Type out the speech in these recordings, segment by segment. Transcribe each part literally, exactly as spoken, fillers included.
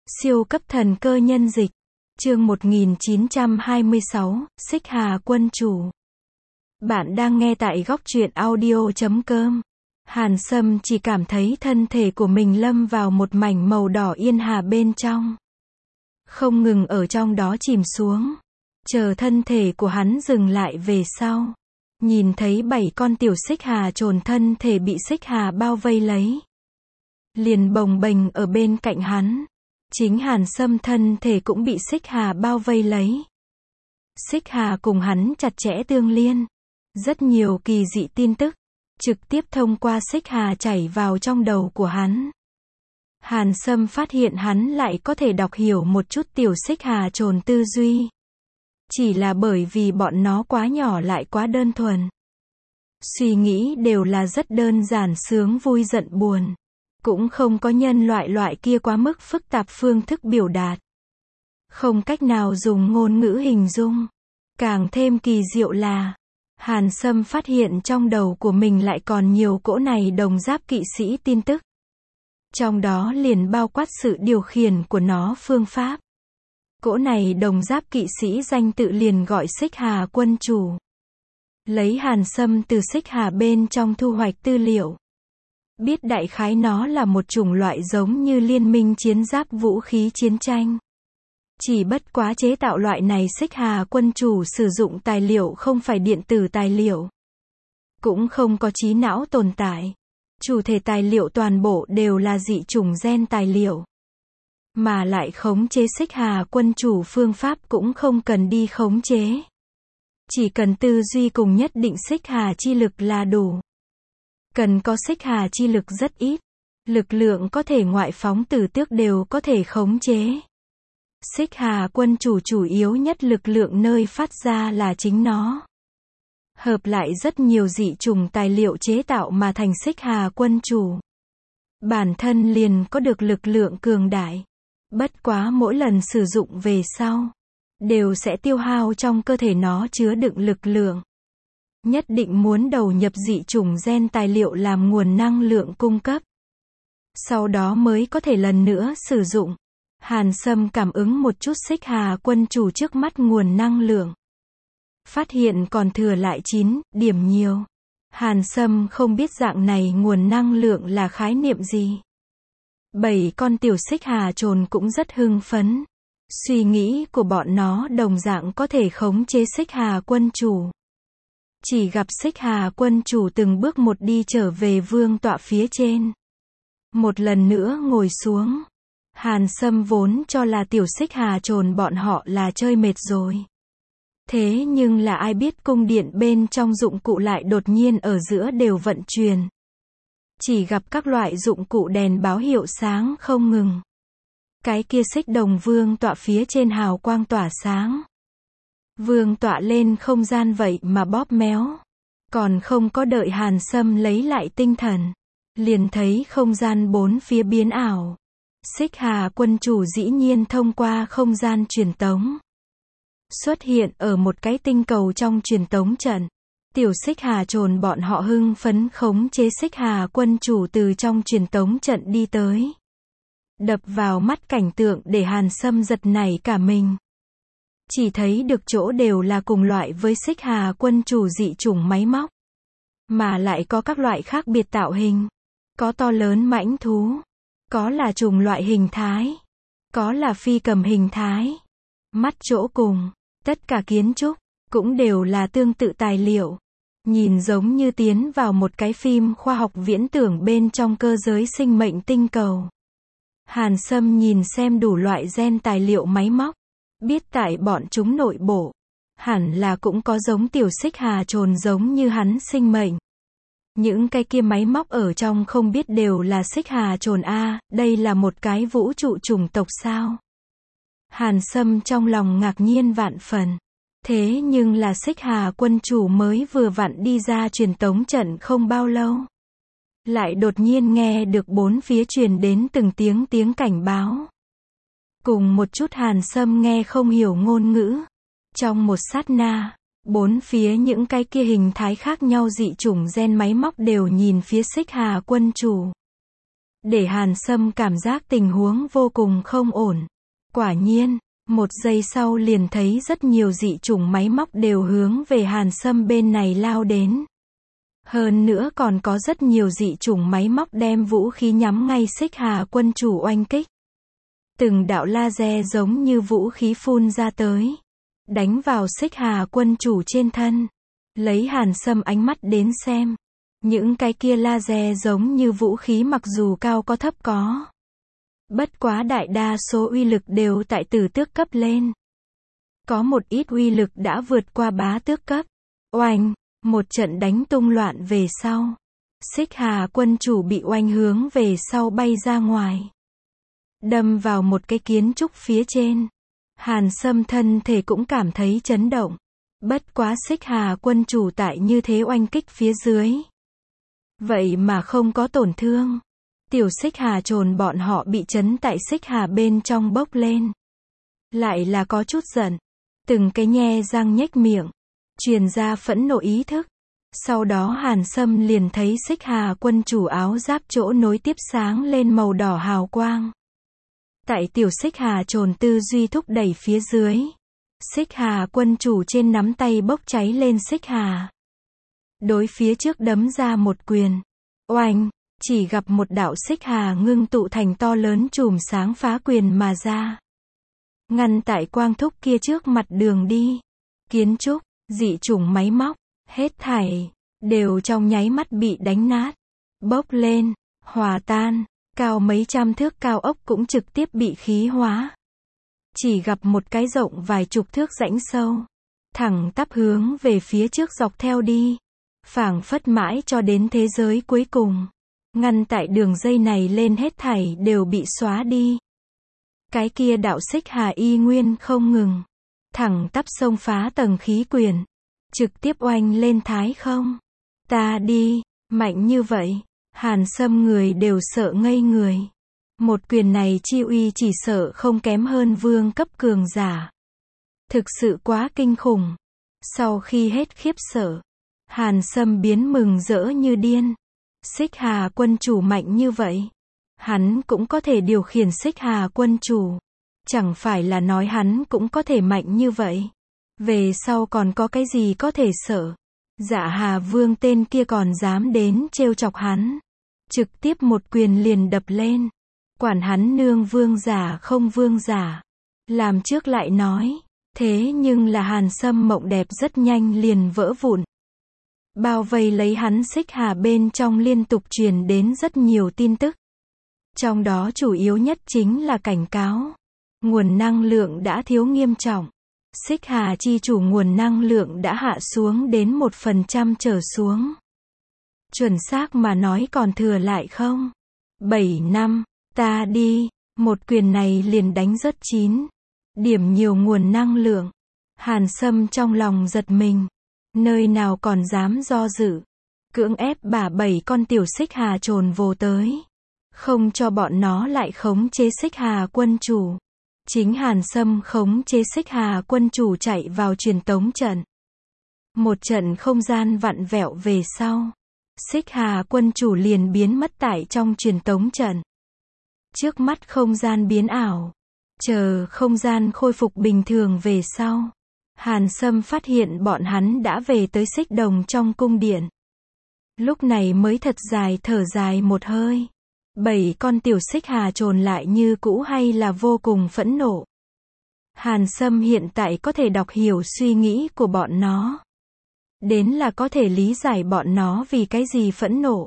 Siêu cấp thần cơ nhân dịch. Chương một nghìn chín trăm hai mươi sáu, Xích Hà quân chủ. Bạn đang nghe tại góc truyện audio chấm com. Hàn Sâm chỉ cảm thấy thân thể của mình lâm vào một mảnh màu đỏ yên hà bên trong. Không ngừng ở trong đó chìm xuống. Chờ thân thể của hắn dừng lại về sau. Nhìn thấy bảy con tiểu xích hà trồn thân thể bị xích hà bao vây lấy. Liền bồng bềnh ở bên cạnh hắn. Chính Hàn Sâm thân thể cũng bị xích hà bao vây lấy. Xích hà cùng hắn chặt chẽ tương liên. Rất nhiều kỳ dị tin tức, trực tiếp thông qua xích hà chảy vào trong đầu của hắn. Hàn Sâm phát hiện hắn lại có thể đọc hiểu một chút tiểu xích hà trồn tư duy. Chỉ là bởi vì bọn nó quá nhỏ lại quá đơn thuần. Suy nghĩ đều là rất đơn giản, sướng vui giận buồn. Cũng không có nhân loại loại kia quá mức phức tạp phương thức biểu đạt. Không cách nào dùng ngôn ngữ hình dung. Càng thêm kỳ diệu là, Hàn Sâm phát hiện trong đầu của mình lại còn nhiều cỗ này đồng giáp kỵ sĩ tin tức. Trong đó liền bao quát sự điều khiển của nó phương pháp. Cỗ này đồng giáp kỵ sĩ danh tự liền gọi Xích Hà quân chủ. Lấy Hàn Sâm từ xích hà bên trong thu hoạch tư liệu. Biết đại khái nó là một chủng loại giống như liên minh chiến giáp vũ khí chiến tranh. Chỉ bất quá chế tạo loại này xích hà quân chủ sử dụng tài liệu không phải điện tử tài liệu. Cũng không có trí não tồn tại. Chủ thể tài liệu toàn bộ đều là dị chủng gen tài liệu. Mà lại khống chế xích hà quân chủ phương pháp cũng không cần đi khống chế. Chỉ cần tư duy cùng nhất định xích hà chi lực là đủ. Cần có xích hà chi lực rất ít. Lực lượng có thể ngoại phóng tử tước đều có thể khống chế. Xích hà quân chủ chủ yếu nhất lực lượng nơi phát ra là chính nó. Hợp lại rất nhiều dị chủng tài liệu chế tạo mà thành xích hà quân chủ. Bản thân liền có được lực lượng cường đại. Bất quá mỗi lần sử dụng về sau, đều sẽ tiêu hao trong cơ thể nó chứa đựng lực lượng. Nhất định muốn đầu nhập dị chủng gen tài liệu làm nguồn năng lượng cung cấp. Sau đó mới có thể lần nữa sử dụng. Hàn Sâm cảm ứng một chút xích hà quân chủ trước mắt nguồn năng lượng. Phát hiện còn thừa lại chín điểm nhiều. Hàn Sâm không biết dạng này nguồn năng lượng là khái niệm gì. Bảy con tiểu xích hà trồn cũng rất hưng phấn. Suy nghĩ của bọn nó đồng dạng có thể khống chế xích hà quân chủ. Chỉ gặp xích hà quân chủ từng bước một đi trở về vương tọa phía trên. Một lần nữa ngồi xuống. Hàn Sâm vốn cho là tiểu xích hà trồn bọn họ là chơi mệt rồi. Thế nhưng là ai biết cung điện bên trong dụng cụ lại đột nhiên ở giữa đều vận chuyển. Chỉ gặp các loại dụng cụ đèn báo hiệu sáng không ngừng. Cái kia xích đồng vương tọa phía trên hào quang tỏa sáng. Vương tọa lên không gian vậy mà bóp méo. Còn không có đợi Hàn Sâm lấy lại tinh thần. Liền thấy không gian bốn phía biến ảo. Xích hà quân chủ dĩ nhiên thông qua không gian truyền tống. Xuất hiện ở một cái tinh cầu trong truyền tống trận. Tiểu xích hà trồn bọn họ hưng phấn khống chế xích hà quân chủ từ trong truyền tống trận đi tới. Đập vào mắt cảnh tượng để Hàn Sâm giật nảy cả mình. Chỉ thấy được chỗ đều là cùng loại với xích hà quân chủ dị chủng máy móc. Mà lại có các loại khác biệt tạo hình. Có to lớn mãnh thú. Có là trùng loại hình thái. Có là phi cầm hình thái. Mắt chỗ cùng. Tất cả kiến trúc. Cũng đều là tương tự tài liệu. Nhìn giống như tiến vào một cái phim khoa học viễn tưởng bên trong cơ giới sinh mệnh tinh cầu. Hàn Sâm nhìn xem đủ loại gen tài liệu máy móc. Biết tại bọn chúng nội bộ. Hẳn là cũng có giống tiểu xích hà trồn giống như hắn sinh mệnh. Những cái kia máy móc ở trong không biết đều là xích hà trồn A, đây là một cái vũ trụ chủng tộc sao? Hàn Sâm trong lòng ngạc nhiên vạn phần. Thế nhưng là xích hà quân chủ mới vừa vặn đi ra truyền tống trận không bao lâu. Lại đột nhiên nghe được bốn phía truyền đến từng tiếng tiếng cảnh báo. Cùng một chút Hàn Sâm nghe không hiểu ngôn ngữ. Trong một sát na, bốn phía những cái kia hình thái khác nhau dị chủng gen máy móc đều nhìn phía xích hà quân chủ. để Hàn Sâm cảm giác tình huống vô cùng không ổn. Quả nhiên, một giây sau liền thấy rất nhiều dị chủng máy móc đều hướng về Hàn Sâm bên này lao đến. Hơn nữa còn có rất nhiều dị chủng máy móc đem vũ khí nhắm ngay Xích Hà quân chủ oanh kích. Từng đạo laser giống như vũ khí phun ra tới, đánh vào Xích Hà quân chủ trên thân. Lấy Hàn Sâm ánh mắt đến xem, những cái kia laser giống như vũ khí mặc dù cao có thấp có. Bất quá đại đa số uy lực đều tại tử tước cấp lên. Có một ít uy lực đã vượt qua bá tước cấp. Oanh, một trận đánh tung loạn về sau. Xích Hà quân chủ bị oanh hướng về sau bay ra ngoài. Đâm vào một cái kiến trúc phía trên. Hàn Sâm thân thể cũng cảm thấy chấn động. Bất quá Xích Hà quân chủ tại như thế oanh kích phía dưới. Vậy mà không có tổn thương. Tiểu Xích Hà trồn bọn họ bị chấn tại Xích Hà bên trong bốc lên. Lại là có chút giận. Từng cái nhe răng nhếch miệng. Truyền ra phẫn nộ ý thức. Sau đó Hàn Sâm liền thấy Xích Hà quân chủ áo giáp chỗ nối tiếp sáng lên màu đỏ hào quang. Tại tiểu Xích Hà trồn tư duy thúc đẩy phía dưới. Xích Hà quân chủ trên nắm tay bốc cháy lên Xích Hà. Đối phía trước đấm ra một quyền. Oanh, chỉ gặp một đạo Xích Hà ngưng tụ thành to lớn chùm sáng phá quyền mà ra. Ngăn tại quang thúc kia trước mặt đường đi. Kiến trúc, dị chủng máy móc, hết thảy, đều trong nháy mắt bị đánh nát. Bốc lên, hòa tan, cao mấy trăm thước cao ốc cũng trực tiếp bị khí hóa. Chỉ gặp một cái rộng vài chục thước rãnh sâu. Thẳng tắp hướng về phía trước dọc theo đi. Phảng phất mãi cho đến thế giới cuối cùng. Ngăn tại đường dây này lên hết thảy đều bị xóa đi. Cái kia đạo Xích Hà y nguyên không ngừng. Thẳng tắp xông phá tầng khí quyển. Trực tiếp oanh lên thái không. Ta đi, mạnh như vậy. Hàn Sâm người đều sợ ngây người. Một quyền này chi uy chỉ sợ không kém hơn vương cấp cường giả. Thực sự quá kinh khủng. Sau khi hết khiếp sợ, Hàn Sâm biến mừng rỡ như điên. Xích Hà quân chủ mạnh như vậy. Hắn cũng có thể điều khiển Xích Hà quân chủ. Chẳng phải là nói hắn cũng có thể mạnh như vậy. Về sau còn có cái gì có thể sợ. Dạ Hà Vương tên kia còn dám đến trêu chọc hắn. Trực tiếp một quyền liền đập lên. Quản hắn nương vương giả không vương giả. Làm trước lại nói. Thế nhưng là Hàn Sâm mộng đẹp rất nhanh liền vỡ vụn. Bao vây lấy hắn Xích Hà bên trong liên tục truyền đến rất nhiều tin tức. Trong đó chủ yếu nhất chính là cảnh cáo. Nguồn năng lượng đã thiếu nghiêm trọng. Xích Hà chi chủ nguồn năng lượng đã hạ xuống đến một phần trăm trở xuống. Chuẩn xác mà nói còn thừa lại không? bảy năm, ta đi, một quyền này liền đánh rớt chín. Điểm nhiều nguồn năng lượng. Hàn Sâm trong lòng giật mình. Nơi nào còn dám do dự. Cưỡng ép bả bảy con tiểu Xích Hà trồn vồ tới. Không cho bọn nó lại khống chế Xích Hà quân chủ. Chính Hàn Sâm khống chế Xích Hà quân chủ chạy vào truyền tống trận. Một trận không gian vặn vẹo về sau. Xích Hà quân chủ liền biến mất tại trong truyền tống trận. Trước mắt không gian biến ảo. Chờ không gian khôi phục bình thường về sau. Hàn Sâm phát hiện bọn hắn đã về tới Xích Đồng trong cung điện. Lúc này mới thật dài thở dài một hơi. Bảy con tiểu Xích Hà trồn lại như cũ hay là vô cùng phẫn nộ. Hàn Sâm hiện tại có thể đọc hiểu suy nghĩ của bọn nó. Đến là có thể lý giải bọn nó vì cái gì phẫn nộ.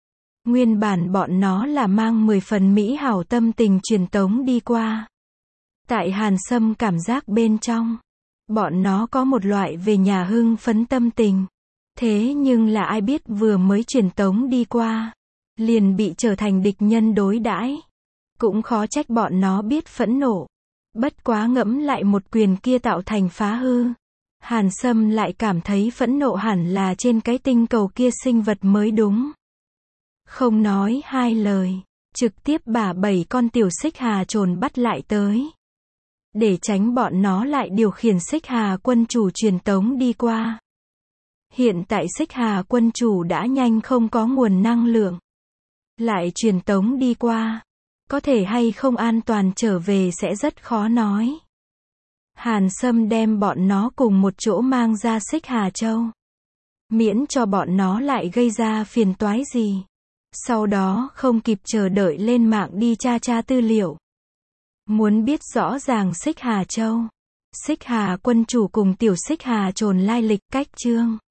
Nguyên bản bọn nó là mang mười phần mỹ hảo tâm tình truyền tống đi qua. Tại Hàn Sâm cảm giác bên trong. Bọn nó có một loại về nhà hưng phấn tâm tình. Thế nhưng là ai biết vừa mới truyền tống đi qua. Liền bị trở thành địch nhân đối đãi. Cũng khó trách bọn nó biết phẫn nộ. Bất quá ngẫm lại một quyền kia tạo thành phá hư. Hàn Sâm lại cảm thấy phẫn nộ hẳn là trên cái tinh cầu kia sinh vật mới đúng. Không nói hai lời. Trực tiếp bả bảy con tiểu Xích Hà trồn bắt lại tới. Để tránh bọn nó lại điều khiển Xích Hà quân chủ truyền tống đi qua. Hiện tại Xích Hà quân chủ đã nhanh không có nguồn năng lượng. lại truyền tống đi qua. Có thể hay không an toàn trở về sẽ rất khó nói. Hàn Sâm đem bọn nó cùng một chỗ mang ra Xích Hà Châu. Miễn cho bọn nó lại gây ra phiền toái gì. Sau đó không kịp chờ đợi lên mạng đi tra tra tư liệu. Muốn biết rõ ràng Xích Hà Châu, Xích Hà quân chủ cùng tiểu Xích Hà Trồn lai lịch cách chương.